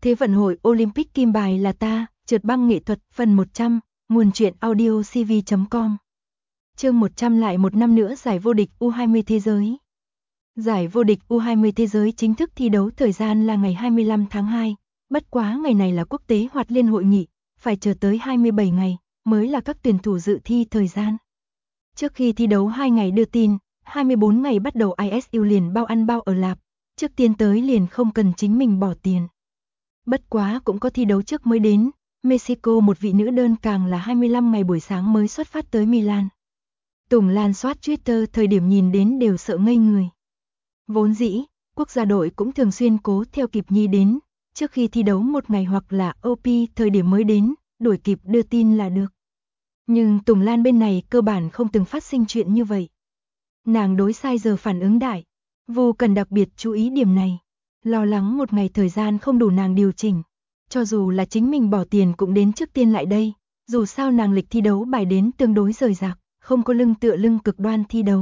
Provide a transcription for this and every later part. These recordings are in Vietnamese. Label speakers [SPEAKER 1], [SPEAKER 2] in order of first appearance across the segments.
[SPEAKER 1] Thế vận hội Olympic kim bài là ta, trượt băng nghệ thuật, phần 100, nguồn truyện audio cv.com. Chương 100 lại một năm nữa giải vô địch U20 thế giới. Giải vô địch U20 thế giới chính thức thi đấu thời gian là ngày 25 tháng 2, bất quá ngày này là quốc tế hoạt liên hội nghị, phải chờ tới 27 ngày mới là các tuyển thủ dự thi thời gian. Trước khi thi đấu 2 ngày đưa tin, 24 ngày bắt đầu ISU liền bao ăn bao ở lạp, trước tiên tới liền không cần chính mình bỏ tiền. Bất quá cũng có thi đấu trước mới đến, Mexico một vị nữ đơn càng là 25 ngày buổi sáng mới xuất phát tới Milan. Tùng Lan soát Twitter thời điểm nhìn đến đều sợ ngây người. Vốn dĩ, quốc gia đội cũng thường xuyên cố theo kịp Nhi đến, trước khi thi đấu một ngày hoặc là OP thời điểm mới đến, đuổi kịp đưa tin là được. Nhưng Tùng Lan bên này cơ bản không từng phát sinh chuyện như vậy. Nàng đối sai giờ phản ứng đại, vô cần đặc biệt chú ý điểm này. Lo lắng một ngày thời gian không đủ nàng điều chỉnh. Cho dù là chính mình bỏ tiền cũng đến trước tiên lại đây. Dù sao nàng lịch thi đấu bài đến tương đối rời rạc, không có lưng tựa lưng cực đoan thi đấu.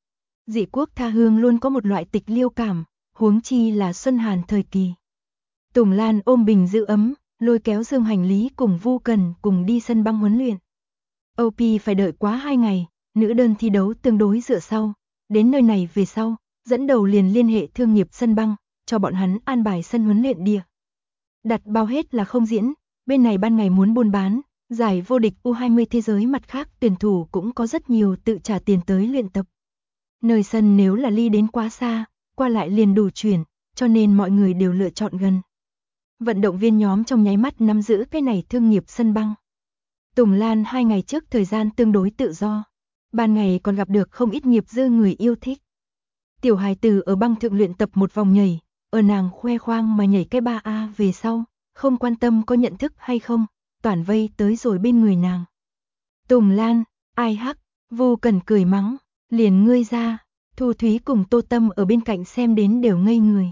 [SPEAKER 1] Dị quốc tha hương luôn có một loại tịch liêu cảm, huống chi là xuân hàn thời kỳ. Tùng Lan ôm bình giữ ấm, lôi kéo dương hành lý cùng Vu Cần cùng đi sân băng huấn luyện. OP phải đợi quá 2 ngày, nữ đơn thi đấu tương đối dựa sau. Đến nơi này về sau, dẫn đầu liền liên hệ thương nghiệp sân băng, cho bọn hắn an bài sân huấn luyện địa. Đặt bao hết là không diễn, bên này ban ngày muốn buôn bán, giải vô địch U20 thế giới mặt khác tuyển thủ cũng có rất nhiều tự trả tiền tới luyện tập. Nơi sân nếu là ly đến quá xa, qua lại liền đủ chuyển, cho nên mọi người đều lựa chọn gần. Vận động viên nhóm trong nháy mắt nắm giữ cái này thương nghiệp sân băng. Tùng Lan 2 ngày trước thời gian tương đối tự do, ban ngày còn gặp được không ít nghiệp dư người yêu thích. Tiểu hài tử ở băng thượng luyện tập một vòng nhảy, ở nàng khoe khoang mà nhảy cái 3A về sau, không quan tâm có nhận thức hay không, toàn vây tới rồi bên người nàng. Tùng Lan, ai hắc, Vô Cần cười mắng, liền ngươi ra, Thu Thúy cùng Tô Tâm ở bên cạnh xem đến đều ngây người.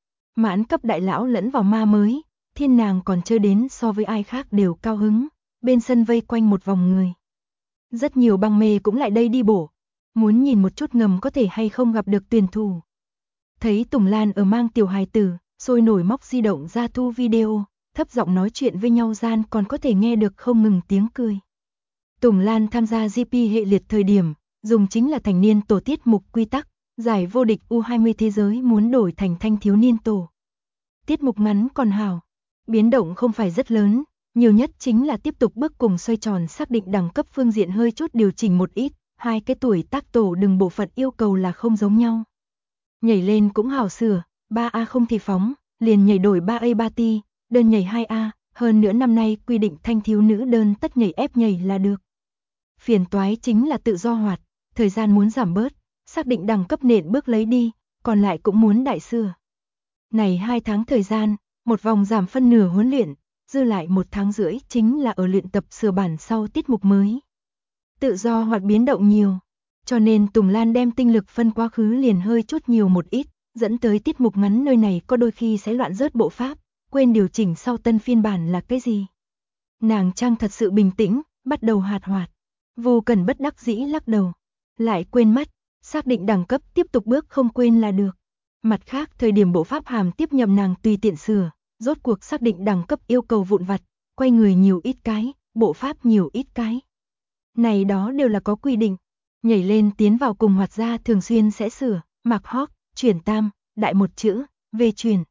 [SPEAKER 1] Mãn cấp đại lão lẫn vào ma mới, thiên nàng còn chơi đến so với ai khác đều cao hứng, bên sân vây quanh một vòng người. Rất nhiều băng mê cũng lại đây đi bổ, muốn nhìn một chút ngầm có thể hay không gặp được tuyển thủ. Thấy Tùng Lan ở mang tiểu hài tử, sôi nổi móc di động ra thu video, thấp giọng nói chuyện với nhau gian còn có thể nghe được không ngừng tiếng cười. Tùng Lan tham gia GP hệ liệt thời điểm, dùng chính là thành niên tổ tiết mục quy tắc, giải vô địch U20 thế giới muốn đổi thành thanh thiếu niên tổ. Tiết mục ngắn còn hảo, biến động không phải rất lớn, nhiều nhất chính là tiếp tục bước cùng xoay tròn xác định đẳng cấp phương diện hơi chút điều chỉnh một ít, hai cái tuổi tác tổ đừng bộ phận yêu cầu là không giống nhau. Nhảy lên cũng hảo sửa, 3A không thì phóng, liền nhảy đổi 3A 3T, đơn nhảy 2A, hơn nữa năm nay quy định thanh thiếu nữ đơn tất nhảy ép nhảy là được. Phiền toái chính là tự do hoạt, thời gian muốn giảm bớt, xác định đẳng cấp nện bước lấy đi, còn lại cũng muốn đại sửa. Này 2 tháng thời gian, một vòng giảm phân nửa huấn luyện, dư lại 1 tháng rưỡi chính là ở luyện tập sửa bản sau tiết mục mới. Tự do hoạt biến động nhiều. Cho nên Tùng Lan đem tinh lực phân quá khứ liền hơi chút nhiều một ít, dẫn tới tiết mục ngắn nơi này có đôi khi sẽ loạn rớt bộ pháp, quên điều chỉnh sau tân phiên bản là cái gì. Nàng trang thật sự bình tĩnh, bắt đầu hạt hoạt. Vô Cần bất đắc dĩ lắc đầu, lại quên mất, xác định đẳng cấp tiếp tục bước không quên là được. Mặt khác thời điểm bộ pháp hàm tiếp nhầm nàng tùy tiện sửa, rốt cuộc xác định đẳng cấp yêu cầu vụn vặt, quay người nhiều ít cái, bộ pháp nhiều ít cái. Này đó đều là có quy định. Nhảy lên tiến vào cùng hoạt ra thường xuyên sẽ sửa, mặc hót, chuyển tam, đại một chữ, về chuyển.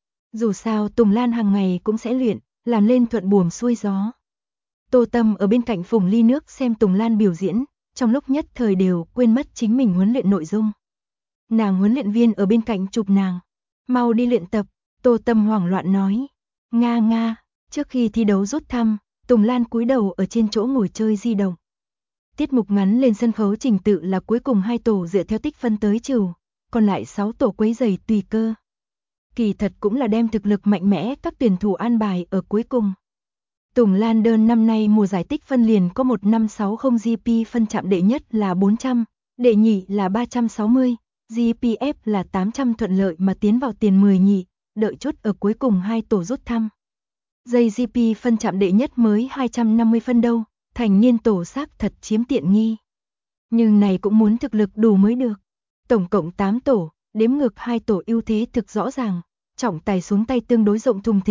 [SPEAKER 1] Dù sao Tùng Lan hàng ngày cũng sẽ luyện, làm lên thuận buồm xuôi gió. Tô Tâm ở bên cạnh phùng ly nước xem Tùng Lan biểu diễn, trong lúc nhất thời đều quên mất chính mình huấn luyện nội dung. Nàng huấn luyện viên ở bên cạnh chụp nàng, mau đi luyện tập, Tô Tâm hoảng loạn nói. Nga nga, trước khi thi đấu rút thăm, Tùng Lan cúi đầu ở trên chỗ ngồi chơi di động. Tiết mục ngắn lên sân khấu trình tự là cuối cùng 2 tổ dựa theo tích phân tới trừ, còn lại 6 tổ quấy giày tùy cơ. Kỳ thật cũng là đem thực lực mạnh mẽ các tuyển thủ an bài ở cuối cùng. Tùng Lan đơn năm nay mùa giải tích phân liền có 1560 GP phân chạm đệ nhất là 400, đệ nhị là 360, GPF là 800 thuận lợi mà tiến vào tiền 10 nhị, đợi chốt ở cuối cùng 2 tổ rút thăm. Giây GP phân chạm đệ nhất mới 250 phân đâu. Thành niên tổ xác thật chiếm tiện nghi. Nhưng này cũng muốn thực lực đủ mới được. Tổng cộng 8 tổ, đếm ngược 2 tổ ưu thế thực rõ ràng, trọng tài xuống tay tương đối rộng thùng thình,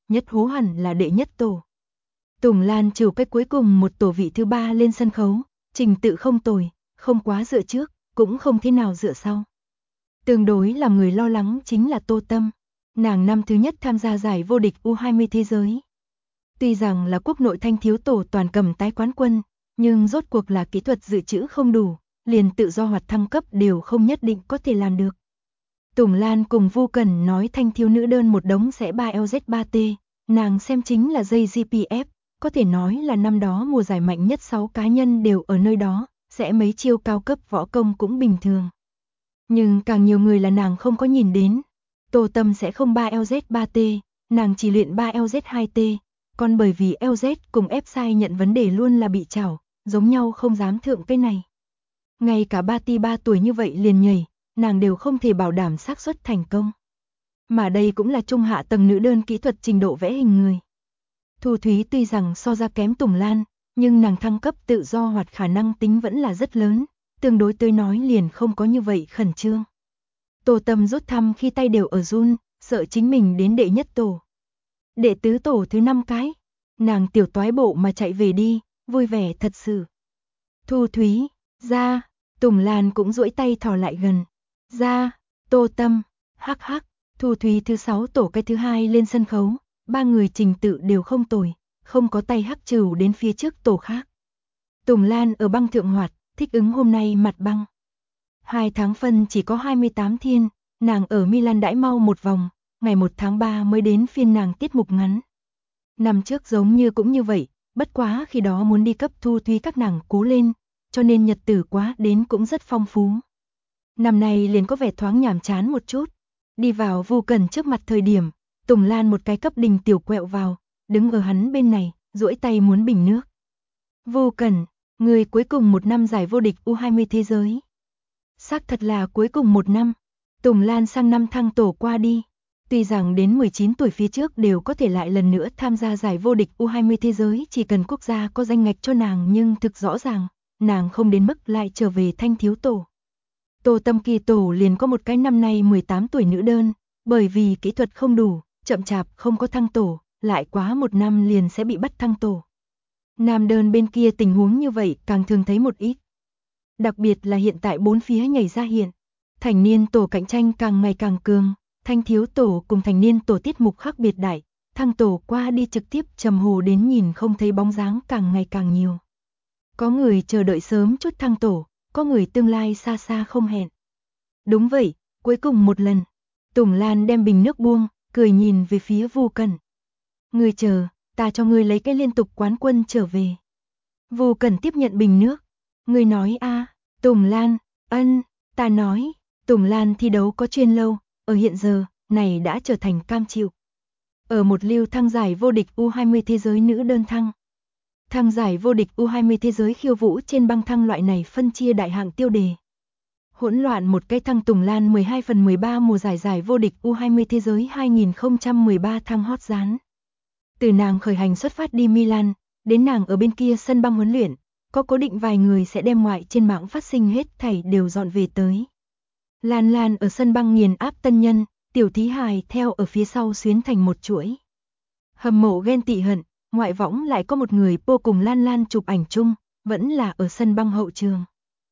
[SPEAKER 1] nhất hố hẳn là đệ nhất tổ. Tùng Lan trừ cái cuối cùng một tổ vị thứ 3 lên sân khấu, trình tự không tồi, không quá dựa trước, cũng không thế nào dựa sau. Tương đối làm người lo lắng chính là Tô Tâm, nàng năm thứ nhất tham gia giải vô địch U20 thế giới. Tuy rằng là quốc nội thanh thiếu tổ toàn cầm tái quán quân, nhưng rốt cuộc là kỹ thuật dự trữ không đủ, liền tự do hoặc thăng cấp đều không nhất định có thể làm được. Tùng Lan cùng Vu Cẩn nói thanh thiếu nữ đơn một đống sẽ 3LZ3T, nàng xem chính là dây GPF, có thể nói là năm đó mùa giải mạnh nhất 6 cá nhân đều ở nơi đó, sẽ mấy chiêu cao cấp võ công cũng bình thường. Nhưng càng nhiều người là nàng không có nhìn đến. Tô Tâm sẽ không 3LZ3T, nàng chỉ luyện 3LZ2T, còn bởi vì LZ cùng F-Sai nhận vấn đề luôn là bị chảo, giống nhau không dám thượng cái này. Ngay cả Bati 3 tuổi như vậy liền nhảy, nàng đều không thể bảo đảm xác suất thành công. Mà đây cũng là trung hạ tầng nữ đơn kỹ thuật trình độ vẽ hình người. Thu Thúy tuy rằng so ra kém Tùng Lan, nhưng nàng thăng cấp tự do hoặc khả năng tính vẫn là rất lớn, tương đối tới nói liền không có như vậy khẩn trương. Tô Tâm rút thăm khi tay đều ở run, sợ chính mình đến đệ nhất tổ. Đệ tứ tổ thứ 5 cái, nàng tiểu toái bộ mà chạy về đi, vui vẻ thật sự. Thu Thúy, ra, Tùng Lan cũng duỗi tay thò lại gần. Ra, Tô Tâm, hắc hắc, Thu Thúy thứ 6 tổ cái thứ 2 lên sân khấu, ba người trình tự đều không tồi, không có tay hắc trừ đến phía trước tổ khác. Tùng Lan ở băng thượng hoạt, thích ứng hôm nay mặt băng. 2 tháng phân chỉ có 28 thiên, nàng ở Milan đãi mau một vòng, ngày 1 tháng 3 mới đến phiên nàng tiết mục ngắn. Năm trước giống như cũng như vậy, bất quá khi đó muốn đi cấp Thu Thúy các nàng cố lên, cho nên nhật tử quá đến cũng rất phong phú. Năm nay liền có vẻ thoáng nhàm chán một chút. Đi vào Vu Cẩn trước mặt thời điểm, Tùng Lan một cái cấp đình tiểu quẹo vào, đứng ở hắn bên này, duỗi tay muốn bình nước. Vu Cẩn, người cuối cùng một năm giải vô địch U20 thế giới. Xác thật là cuối cùng một năm, Tùng Lan sang năm thăng tổ qua đi. Tuy rằng đến 19 tuổi phía trước đều có thể lại lần nữa tham gia giải vô địch U20 thế giới chỉ cần quốc gia có danh ngạch cho nàng, nhưng thực rõ ràng, nàng không đến mức lại trở về thanh thiếu tổ. Tô Tâm kỳ tổ liền có một cái năm nay 18 tuổi nữ đơn, bởi vì kỹ thuật không đủ, chậm chạp không có thăng tổ, lại quá một năm liền sẽ bị bắt thăng tổ. Nam đơn bên kia tình huống như vậy càng thường thấy một ít. Đặc biệt là hiện tại bốn phía nhảy ra hiện, thành niên tổ cạnh tranh càng ngày càng cường, thanh thiếu tổ cùng thành niên tổ tiết mục khác biệt đại, thăng tổ qua đi trực tiếp trầm hồ đến nhìn không thấy bóng dáng càng ngày càng nhiều. Có người chờ đợi sớm chút thăng tổ, có người tương lai xa xa không hẹn. Đúng vậy, cuối cùng một lần, Tùng Lan đem bình nước buông, cười nhìn về phía Vu Cẩn. Ngươi chờ, ta cho ngươi lấy cái liên tục quán quân trở về. Vu Cẩn tiếp nhận bình nước. Ngươi nói a, Tùng Lan, ân, ta nói, Tùng Lan thi đấu có chuyên lâu, ở hiện giờ, này đã trở thành cam chịu. Ở một lưu thăng giải vô địch U20 thế giới nữ đơn thăng. Thăng giải vô địch U20 thế giới khiêu vũ trên băng thăng loại này phân chia đại hạng tiêu đề. Hỗn loạn một cái thăng Tùng Lan 12/13 mùa giải vô địch U20 thế giới 2013 thăng hot dán. Từ nàng khởi hành xuất phát đi Milan, đến nàng ở bên kia sân băng huấn luyện, có cố định vài người sẽ đem ngoại trên mạng phát sinh hết thảy đều dọn về tới. Lan Lan ở sân băng nghiền áp tân nhân, Tiểu Thí Hài theo ở phía sau xuyến thành một chuỗi. Hâm mộ ghen tị hận, ngoại võng lại có một người vô cùng Lan Lan chụp ảnh chung, vẫn là ở sân băng hậu trường.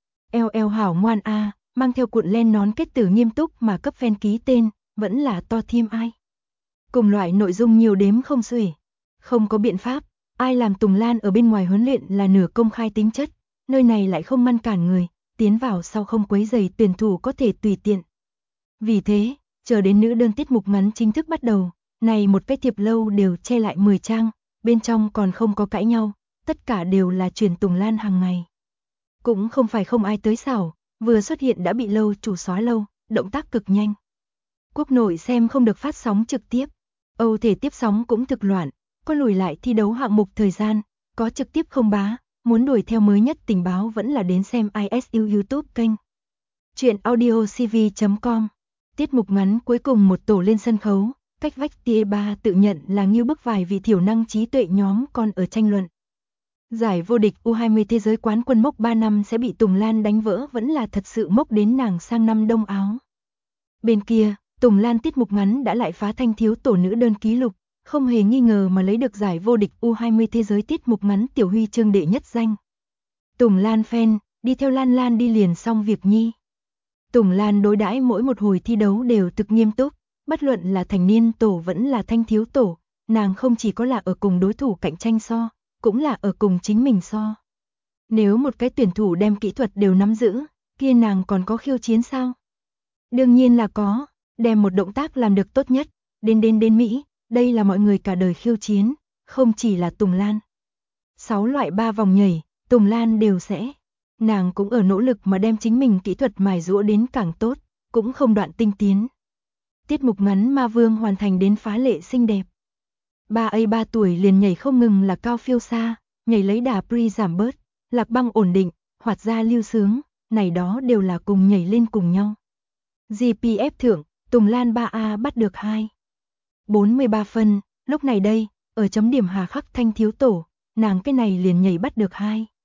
[SPEAKER 1] Eo hảo ngoan a, mang theo cuộn len nón kết tử nghiêm túc mà cấp fan ký tên, vẫn là to thiêm ai. Cùng loại nội dung nhiều đếm không xuể. Không có biện pháp, ai làm Tùng Lan ở bên ngoài huấn luyện là nửa công khai tính chất, nơi này lại không ngăn cản người, tiến vào sau không quấy rầy tuyển thủ có thể tùy tiện. Vì thế, chờ đến nữ đơn tiết mục ngắn chính thức bắt đầu, này một cái thiệp lâu đều che lại 10 trang, bên trong còn không có cãi nhau, tất cả đều là truyền Tùng Lan hàng ngày. Cũng không phải không ai tới xảo, vừa xuất hiện đã bị lâu chủ xóa lâu, động tác cực nhanh. Quốc nội xem không được phát sóng trực tiếp, Âu thể tiếp sóng cũng thực loạn, có lùi lại thi đấu hạng mục thời gian, có trực tiếp không bá, muốn đuổi theo mới nhất tình báo vẫn là đến xem ISU YouTube kênh. Chuyện audiocv.com. Tiết mục ngắn cuối cùng một tổ lên sân khấu, cách vách tia 3 tự nhận là như bức vài vị thiểu năng trí tuệ nhóm còn ở tranh luận. Giải vô địch U20 thế giới quán quân mốc 3 năm sẽ bị Tùng Lan đánh vỡ vẫn là thật sự mốc đến nàng sang năm đông áo. Bên kia, Tùng Lan tiết mục ngắn đã lại phá thanh thiếu tổ nữ đơn ký lục, không hề nghi ngờ mà lấy được giải vô địch U20 thế giới tiết mục ngắn tiểu huy chương đệ nhất danh. Tùng Lan fan, đi theo Lan Lan đi liền xong việc nhi. Tùng Lan đối đãi mỗi một hồi thi đấu đều thực nghiêm túc, bất luận là thành niên tổ vẫn là thanh thiếu tổ, nàng không chỉ có là ở cùng đối thủ cạnh tranh so, cũng là ở cùng chính mình so. Nếu một cái tuyển thủ đem kỹ thuật đều nắm giữ, kia nàng còn có khiêu chiến sao? Đương nhiên là có, đem một động tác làm được tốt nhất, đến Mỹ, đây là mọi người cả đời khiêu chiến, không chỉ là Tùng Lan. 6 loại 3 vòng nhảy, Tùng Lan đều sẽ. Nàng cũng ở nỗ lực mà đem chính mình kỹ thuật mài giũa đến càng tốt, cũng không đoạn tinh tiến. Tiết mục ngắn Ma Vương hoàn thành đến phá lệ xinh đẹp. 3 tuổi liền nhảy không ngừng là cao phiêu xa, nhảy lấy đà pre giảm bớt, Lạc Băng ổn định, Hoạt Gia lưu sướng, này đó đều là cùng nhảy lên cùng nhau. GPF thưởng, Tùng Lan 3A bắt được 2.43 phân, lúc này đây, ở chấm điểm hà khắc thanh thiếu tổ, nàng cái này liền nhảy bắt được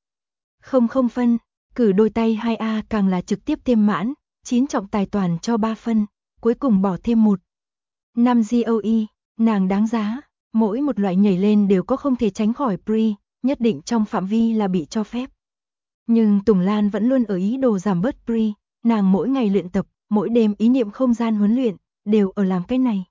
[SPEAKER 1] 2.00 phân, cử đôi tay 2A càng là trực tiếp thêm mãn, 9 trọng tài toàn cho 3 phân, cuối cùng bỏ thêm 1.5 GOE, nàng đáng giá, mỗi một loại nhảy lên đều có không thể tránh khỏi pre, nhất định trong phạm vi là bị cho phép. Nhưng Tùng Lan vẫn luôn ở ý đồ giảm bớt pre, nàng mỗi ngày luyện tập, mỗi đêm ý niệm không gian huấn luyện, đều ở làm cái này.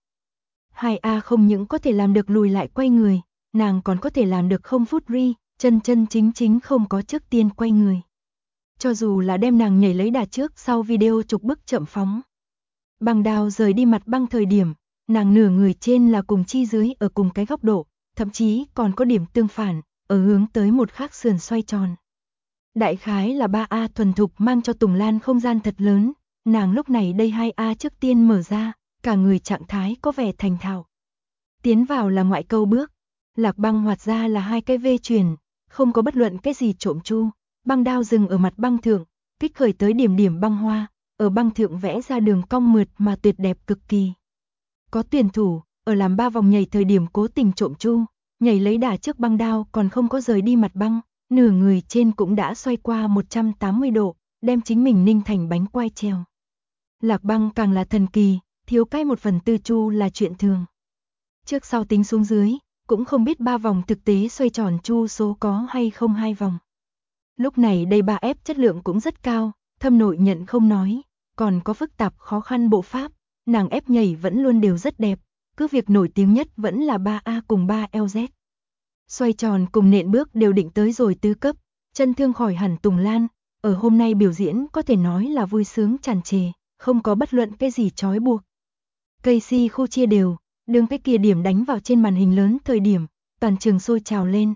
[SPEAKER 1] 2A không những có thể làm được lùi lại quay người, nàng còn có thể làm được không phút re, chân chính không có trước tiên quay người. Cho dù là đem nàng nhảy lấy đà trước sau video chụp bức chậm phóng. Băng đào rời đi mặt băng thời điểm, nàng nửa người trên là cùng chi dưới ở cùng cái góc độ, thậm chí còn có điểm tương phản, ở hướng tới một khác sườn xoay tròn. Đại khái là 3A thuần thục mang cho Tùng Lan không gian thật lớn, nàng lúc này đây 2A trước tiên mở ra, cả người trạng thái có vẻ thành thạo. Tiến vào là ngoại câu bước, Lạc Băng Hoạt Gia là 2 cái V chuyển, không có bất luận cái gì trộm chu, băng đao dừng ở mặt băng thượng, kích khởi tới điểm băng hoa, ở băng thượng vẽ ra đường cong mượt mà tuyệt đẹp cực kỳ. Có tuyển thủ, ở làm 3 vòng nhảy thời điểm cố tình trộm chu, nhảy lấy đà trước băng đao còn không có rời đi mặt băng, nửa người trên cũng đã xoay qua 180 độ, đem chính mình ninh thành bánh quai treo. Lạc Băng càng là thần kỳ, thiếu cái 1/4 chu là chuyện thường. Trước sau tính xuống dưới, cũng không biết 3 vòng thực tế xoay tròn chu số có hay không 2 vòng. Lúc này đây 3F chất lượng cũng rất cao, thâm nội nhận không nói, còn có phức tạp khó khăn bộ pháp, nàng ép nhảy vẫn luôn đều rất đẹp, cứ việc nổi tiếng nhất vẫn là 3A cùng 3LZ. Xoay tròn cùng nện bước đều định tới rồi tứ cấp, chân thương khỏi hẳn Tùng Lan, ở hôm nay biểu diễn có thể nói là vui sướng tràn trề, không có bất luận cái gì trói buộc. Cây si khu chia đều, đường cái kia điểm đánh vào trên màn hình lớn thời điểm, toàn trường sôi trào lên.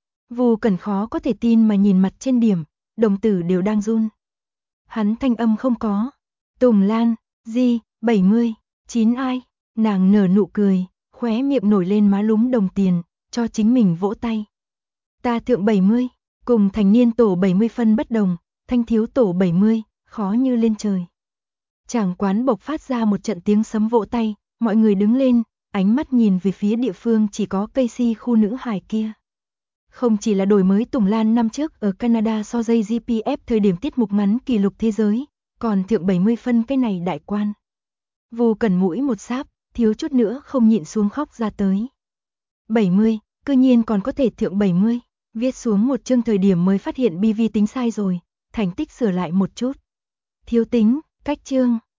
[SPEAKER 1] Vu Cẩn khó có thể tin mà nhìn mặt trên điểm, đồng tử đều đang run. Hắn thanh âm không có. Tùng Lan, Di, 70, 9 ai, nàng nở nụ cười, khóe miệng nổi lên má lúm đồng tiền, cho chính mình vỗ tay. Ta thượng 70, cùng thành niên tổ 70 phân bất đồng, thanh thiếu tổ 70, khó như lên trời. Tràng quán bộc phát ra một trận tiếng sấm vỗ tay, mọi người đứng lên, ánh mắt nhìn về phía địa phương chỉ có cây si khu nữ hài kia. Không chỉ là đổi mới Tùng Lan năm trước ở Canada so dây GPF thời điểm tiết mục ngắn kỷ lục thế giới, còn thượng 70 phân cái này đại quan. Vu Cẩn mũi một sáp, thiếu chút nữa không nhịn xuống khóc ra tới. 70, cư nhiên còn có thể thượng 70, viết xuống một chương thời điểm mới phát hiện BV tính sai rồi, thành tích sửa lại một chút. Thiếu tính, cách chương.